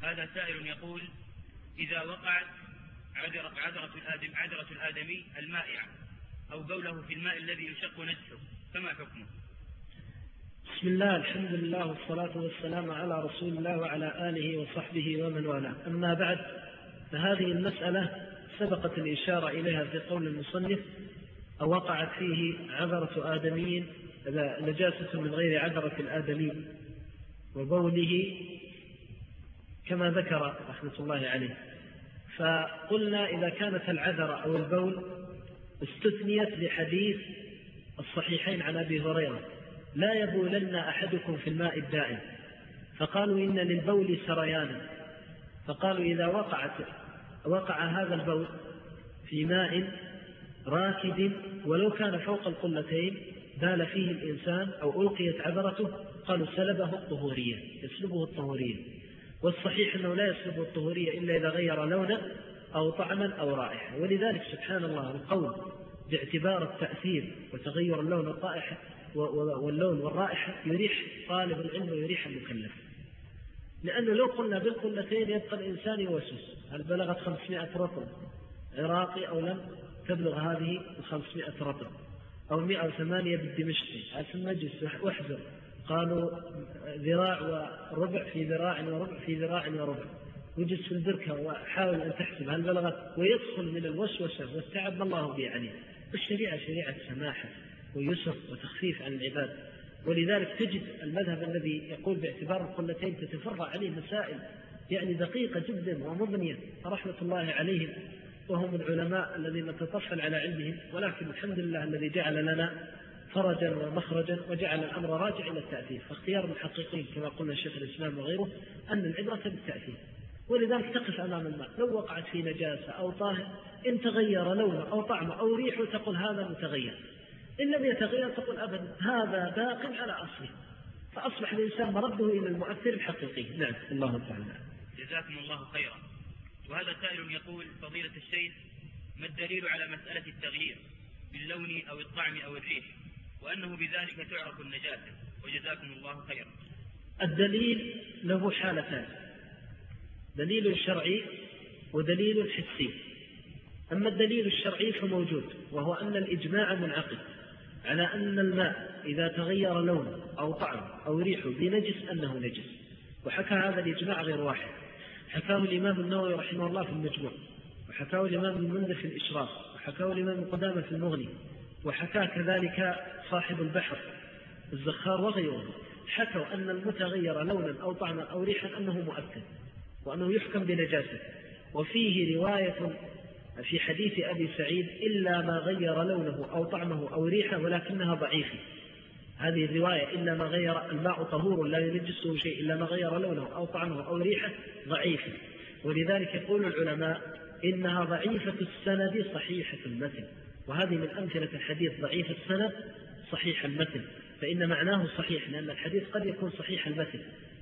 هذا سائل يقول: إذا وقعت عذرة الآدمي المائعة أو بوله في الماء الذي يشق نجسه فما حكمه؟ بسم الله، الحمد لله، والصلاة والسلام على رسول الله وعلى آله وصحبه ومن والاه. أما بعد، فهذه المسألة سبقت الإشارة إليها في قول المصنف: أو وقعت فيه عذرة آدمي نجاسة من غير عذرة الآدمي وبوله، كما ذكر رحمة الله عليه. فقلنا إذا كانت العذرة أو البول استثنيت لحديث الصحيحين عن أبي هريرة: لا يبولن أحدكم في الماء الدائم، فقالوا إن للبول سريانا، فقالوا إذا وقع هذا البول في ماء راكد ولو كان فوق القلتين بال فيه الإنسان أو ألقيت عذرته، قالوا سلبه الطهورية، يسلبه الطهورية. والصحيح أنه لا يسلبه الطهورية إلا إذا غير لونا أو طعما أو رائحة. ولذلك سبحان الله القول باعتبار التأثير وتغير اللون والرائحة واللون والرائحة يريح طالب العلم ويريح المكلف، لأنه لو قلنا بالقلتين يبقى الإنسان يوسوس: هل بلغت 500 رطل عراقي أو لم تبلغ هذه 500 رطل، أو 108 بالدمشقي، هل في المجلس واحذر قالوا ذراع وربع في ذراع وربع في ذراع وربع، وجلس في البركة وحاول أن تحسب هل بلغت، ويدخل من الوسوسة والتعب ما الله به عليه. الشريعة شريعة سماحة ويسر وتخفيف عن العباد. ولذلك تجد المذهب الذي يقول باعتبار القلتين تتفرع عليه مسائل يعني دقيقة جدا ومبنية رحمة الله عليهم، وهم العلماء الذين نتطفل على علمهم. ولكن الحمد لله الذي جعل لنا فرجا ومخرجا وجعل الأمر راجع إلى التأثير. فاختيار المحققين كما قلنا الشيخ الإسلام وغيره أن العبرة بالتأثير. ولذلك تقف أمام الماء لو وقعت في نجاسة أو طاهر، إن تغير لونه أو طعمه أو ريحه تقول هذا متغير، إن لم يتغير تقول أبدا هذا باق على أصله، فأصبح الإنسان مرده إلى المؤثر الحقيقي. نعم، الله تعالى. جزاكم الله خيرا. وهذا سائل يقول: فضيلة الشيخ، ما الدليل على مسألة التغيير باللون أو الطعم أو الريح، وأنه بذلك تعرف النجاسة؟ وجزاكم الله خيرا. الدليل له حالتان: دليل شرعي ودليل حسي. أما الدليل الشرعي فموجود، وهو أن الإجماع منعقد على أن الماء إذا تغير لونه أو طعمه أو ريحه بنجس أنه نجس. وحكى هذا الإجماع غير واحد، حكاه الإمام النووي رحمه الله في المجموع، وحكاه الإمام المنذر في الإشراف، وحكاه الإمام قدامة في المغني، وحكى كذلك صاحب البحر الزخار وغيره. حكوا أن المتغير لونا أو طعما أو ريحا أنه مؤكد وأنه يحكم بنجاسة. وفيه رواية في حديث أبي سعيد: إلا ما غير لونه أو طعمه أو ريحه ولكنها ضعيفة. هذه الرواية إلا ما غير الماء طهور لا ينجسه شيء إلا ما غير لونه أو طعمه أو ريحه ضعيفة. ولذلك يقول العلماء إنها ضعيفة السند صحيحة المتن، وهذه من أمثلة الحديث ضعيف السند صحيح المتن، فإن معناه صحيح، لأن الحديث قد يكون صحيح المتن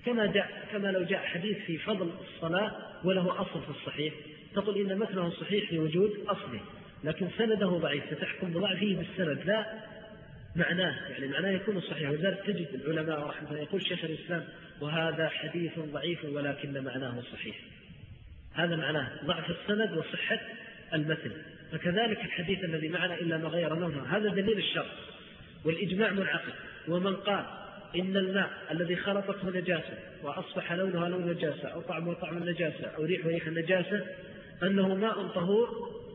كما لو جاء حديث في فضل الصلاة وله أصل في الصحيح تقول إن متنه صحيح لوجود أصله، لكن سنده ضعيف فتحكم بضعفه بالسند لا معناه، يعني معناه يكون صحيح. وذلك تجد العلماء رحمه الله يقول شيخ الإسلام: وهذا حديث ضعيف ولكن معناه صحيح. هذا معناه ضعف السند وصحة المتن. فكذلك الحديث الذي معنا إلا ما غير لونه، هذا دليل الشرع والإجماع منعقد. ومن قال إن الماء الذي خلطته نجاسة وأصبح لونها لون نجاسة أو طعمه طعم النجاسة أو ريح النجاسة أنه ماء طهور،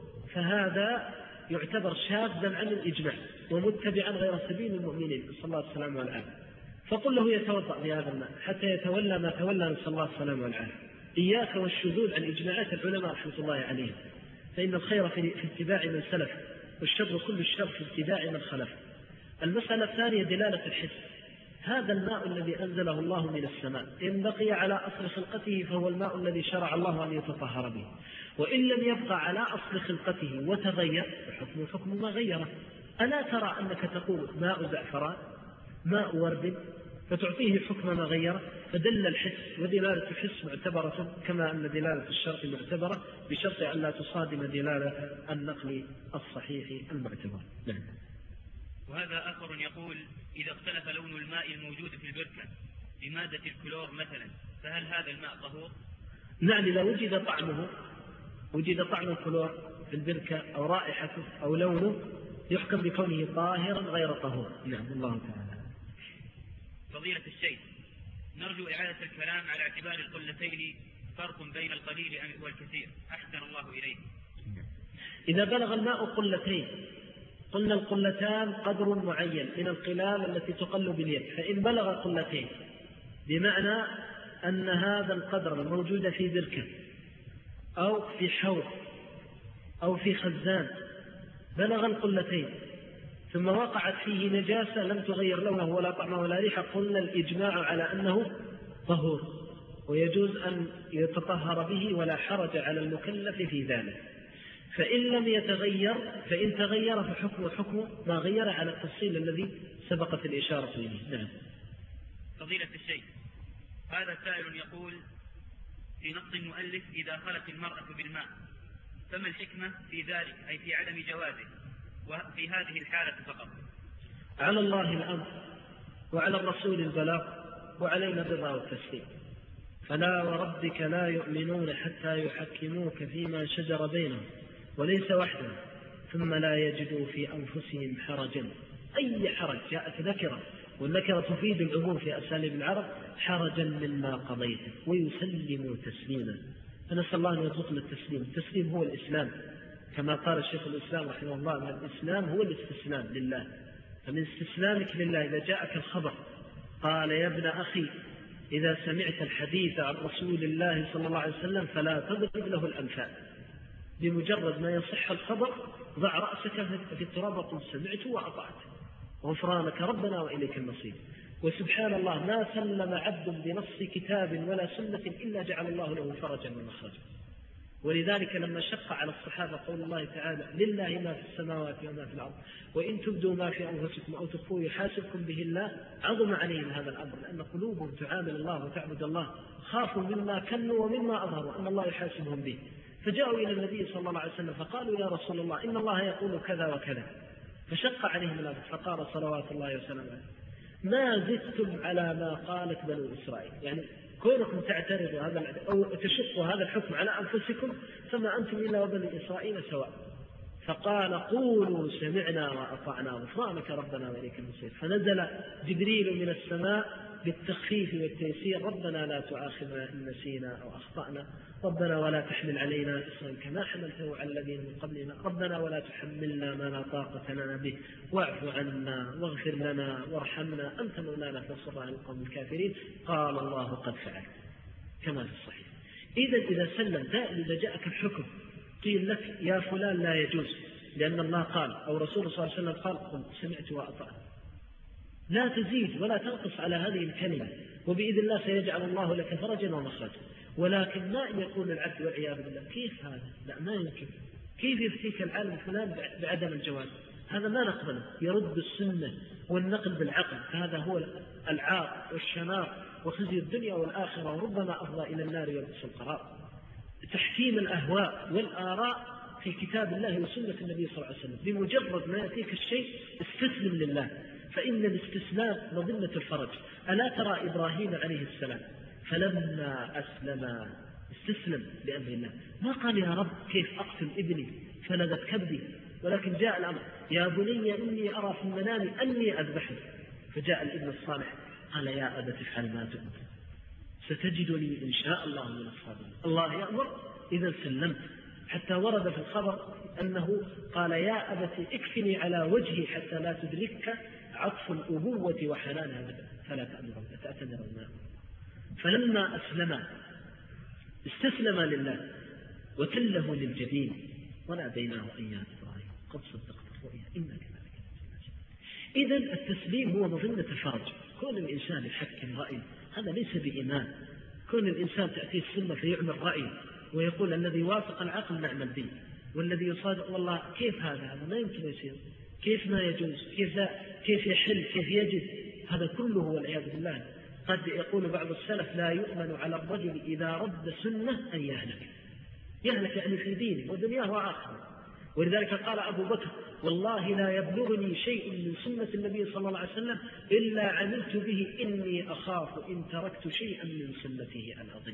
فهذا يعتبر شاذا عن الإجماع ومتبعا غير سبيل المؤمنين، صلى الله عليه وسلم والعافية. فقل له يتوضأ بهذا الماء حتى يتولى ما تولى، صلى الله عليه وسلم والعافية. إياك والشذوذ عن إجماعات العلماء رحمة الله عليهم، فإن الخير في اتباع من سلف، والشر كل الشر في اتباع من خلف. المسألة الثانية دلالة الحس. هذا الماء الذي أنزله الله من السماء إن بقي على أصل خلقته فهو الماء الذي شرع الله أن يتطهر به، وإن لم يبقى على أصل خلقته وتغير فحكم حكم ما غيره. ألا ترى أنك تقول ماء زعفران ماء ورد فتعطيه حكم ما غيره؟ فدل الحس، ودلالة الحس معتبرة كما أن دلالة الشرط معتبرة بشرط أن لا تصادم دلالة النقل الصحيح المعتبر. نعم. وهذا آخر يقول: إذا اختلف لون الماء الموجود في البركة بمادة الكلور مثلا، فهل هذا الماء طهور؟ نعم إذا وجد طعم الكلور في البركة أو رائحته أو لونه يحكم بكونه طاهرا غير طهور. نعم الله تعالى. فضيلة الشيخ، نرجو إعادة الكلام على اعتبار القلتين فرق بين القليل والكثير، أحسن الله إليه. إذا بلغ الماء قلتين، قلنا القلتان قدر معين من القلال التي تقل باليد، فإن بلغ قلتين بمعنى أن هذا القدر الموجود في بركة أو في حوض أو في خزان بلغ القلتين ثم وقعت فيه نجاسة لم تغير لونه ولا طعمه ولا ريحة، قلنا الإجماع على أنه طهور ويجوز أن يتطهر به ولا حرج على المكلف في ذلك. فإن لم يتغير، فإن تغير فحكم ما غير على التفصيل الذي سبقت الإشارة إليه. نعم. فضيلة الشيخ، هذا سائل يقول في نص المؤلف إذا خلت المرأة بالماء، فما الحكمة في ذلك، أي في عدم جوازه وفي هذه الحالة فقط؟ على الله الأمر وعلى الرسول البلاغ وعلينا الرضا والتسليم. فلا وربك لا يؤمنون حتى يحكموك فيما شجر بينهم وليس وحده ثم لا يجدوا في أنفسهم حرجا. أي حرج جاءت ذكرة، والذكرة تفيد العموم في أساليب العرب، حرجا مما قضيت ويسلموا تسليما. فنسأل الله أن يرزقنا التسليم. التسليم هو الإسلام، كما قال الشيخ الإسلام رحمه الله أن الإسلام هو الاستسلام لله. فمن استسلامك لله إذا جاءك الخبر قال يا ابن أخي إذا سمعت الحديث عن رسول الله صلى الله عليه وسلم فلا تضرب له الأمثال، بمجرد ما يصح الخبر ضع رأسك في التراب وقل سمعت وأطعت غفرانك ربنا وإليك المصير. وسبحان الله ما سلم عبد بنص كتاب ولا سنة إلا جعل الله له فرجا ومخرجا. ولذلك لما شق على الصحابة قول الله تعالى لله ما في السماوات وما في الأرض وإن تبدوا ما في أنفسكم أو تخفوه يحاسبكم به الله، عظم عليهم هذا الأمر لأن قلوبهم تعامل الله وتعبد الله، خافوا مما كنوا ومما أظهروا أن الله يحاسبهم به، فجاءوا إلى النبي صلى الله عليه وسلم فقالوا يا رسول الله إن الله يقول كذا وكذا، فشق عليهم الأمر فقال صلوات الله وسلامه ما زدتم على ما قالت بنو إسرائيل، يعني كونكم تعترضوا هذا أو تشقوا هذا الحكم على أنفسكم فما أنتم إلا وبني إسرائيل سواء. فقال قولوا سمعنا وأطعنا غفرانك ربنا وإليك المصير. فنزل جبريل من السماء بالتخفيف والتيسير ربنا لا تؤاخذنا إن نسينا أو أخطأنا ربنا ولا تحمل علينا إصرا كما حملته على الذين من قبلنا ربنا ولا تحملنا ما لا طاقة لنا به واعف عنا واغفر لنا وارحمنا أنت مولانا فانصرنا على القوم الكافرين. قال الله قد فعل كما في الصحيح. إذا سلم دائما إذا جاءك الحكم قيل لك يا فلان لا يجوز لأن الله قال أو رسول صلى الله عليه وسلم قال قل سمعت وأطعت، لا تزيد ولا تنقص على هذه الكلمة، وبإذن الله سيجعل الله لك فرجا ومخرجا. ولكن ما يقول العبد والعياذ بالله كيف هذا؟ لا ما يمكن، كيف يفتيك العالم فلان بعدم الجواز؟ هذا ما نقبله، يرد السنة والنقل بالعقل، هذا هو العار والشنار وخزي الدنيا والآخرة وربما أفضى إلى النار وبئس القرار. تحكيم الأهواء والآراء في كتاب الله وسنة النبي صلى الله عليه وسلم، بمجرد ما يأتيك الشيء استسلم لله، فإن الاستسلام مظنة الفرج. ألا ترى إبراهيم عليه السلام فلما أسلم استسلم لأمر الله، ما قال يا رب كيف أقتل ابني فلذت كبدي، ولكن جاء الأمر يا بني إني أرى في المنام أني أذبحك، فجاء الابن الصالح قال يا أبت افعل ما تؤمر ستجدني إن شاء الله من الصابرين. الله يأمر إذا سلمت. حتى ورد في الخبر أنه قال يا أبت اكفني على وجهي حتى لا تدركك عطف الأبوة وحنانها أبدا فلا تأتمر الماء. فلما أسلم استسلم لله وتله للجبين وناديناه أن يا إبراهيم قد صدقت الرؤيا إنا كذلك نجزي. إذن التسليم هو مظنة الفرج. كون الإنسان يحكم رأي هذا ليس بإيمان. كون الإنسان تأتيه السنة فيعمل رأي ويقول الذي وافق العقل نعمل به والذي يصادق والله كيف هذا ما يمكن يصير، كيف ما يجوز، كيف يحل، كيف يجد، هذا كله والعياذ بالله. قد يقول بعض السلف لا يؤمن على الرجل إذا رد سنة أن يهلك يعني في دينه ودنياه وآخره. ولذلك قال أبو بكر والله لا يبلغني شيء من سنة النبي صلى الله عليه وسلم إلا عملت به إني أخاف إن تركت شيئا من سنته أن أضل.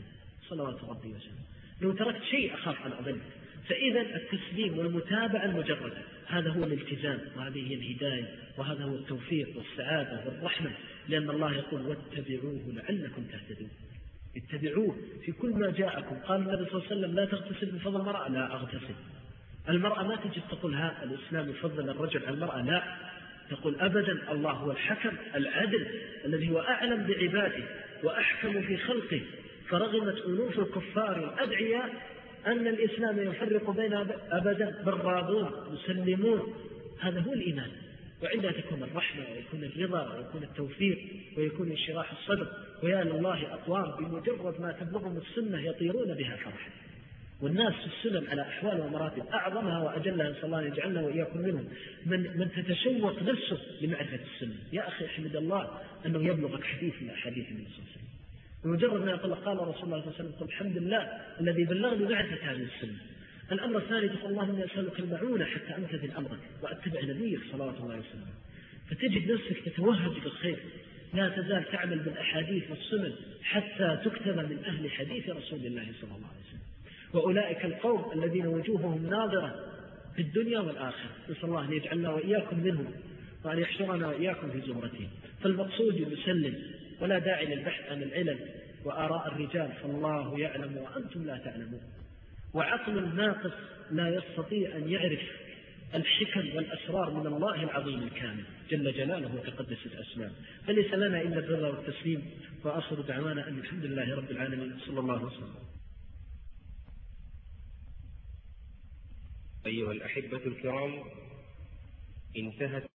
صلوات ربي وسلامه. لو تركت شيء أخاف أن أضلك. فإذا التسليم والمتابعة المجردة هذا هو الالتزام، وهذه هي الهداية، وهذا هو التوفيق والسعادة والرحمة، لأن الله يقول واتبعوه لعلكم تهتدون. اتبعوه في كل ما جاءكم. قال النبي صلى الله عليه وسلم لا تغتسل بفضل المرأة، لا أغتسل. المرأة ما تجي تقول ها الإسلام يفضل الرجل على المرأة، لا تقول أبدا. الله هو الحكم العدل الذي هو أعلم بعباده وأحكم في خلقه. فرغمت أنوف الكفار الأدعياء أن الإسلام يفرق بين أبدا بالراضون مسلمون. هذا هو الإيمان. وعندها تكون الرحمة ويكون الرضا ويكون التوفيق ويكون انشراح الصدر. ويا لله أقوام بمجرد ما تبلغهم السنة يطيرون بها فرحا. والناس في السنن على أحوال ومراتب أعظمها وأجلها، نسأل الله أن يجعلنا وإياكم منهم من تتشوق نفسه لمعرفة السنة. يا أخي احمد الله أنه يبلغك حديث من أحاديث النبي صلى الله عليه وسلم. بمجرد ما يقول قال رسول الله صلى الله عليه وسلم قل الحمد لله الذي بلغني معرفة هذه السنة. الأمر الثاني تقول اللهم أسألك المعونة حتى أمتثل أمرك وأتبع نبيك صلوات الله وسلم. فتجد نفسك تتوهج بالخير، لا تزال تعمل بالأحاديث والسنن حتى تكتب من أهل حديث رسول الله صلى الله عليه وسلم. وأولئك القوم الذين وجوههم ناظرة في الدنيا والآخرة. نسأل الله أن يجعلنا وإياكم منهم وأن يحشرنا وإياكم في زمرتهم. فالمقصود يسلم، ولا داعي للبحث عن العلل وآراء الرجال، فالله يعلم وأنتم لا تعلمون. وعقل ناقص لا يستطيع أن يعرف الحكم والأسرار من الله العظيم الكامل جل جلاله وتقدست أسماءه. فليس لنا إلا الرضا والتسليم. وآخر دعوانا أن الحمد لله رب العالمين صلى الله عليه وسلم. أيها الأحبة الكرام، انتهت